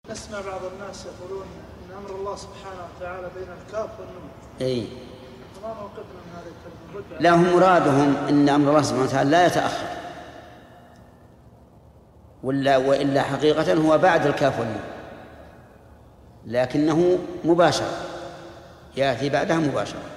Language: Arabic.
نسمع بعض الناس يقولون ان امر الله سبحانه وتعالى بين الكاف والنون. اي فما موقفنا من هذه الكلمه؟ لا، هم مرادهم ان امر الله سبحانه وتعالى لا يتاخر، والا حقيقه هو بعد الكاف والنون، لكنه مباشر، ياتي بعدها مباشره.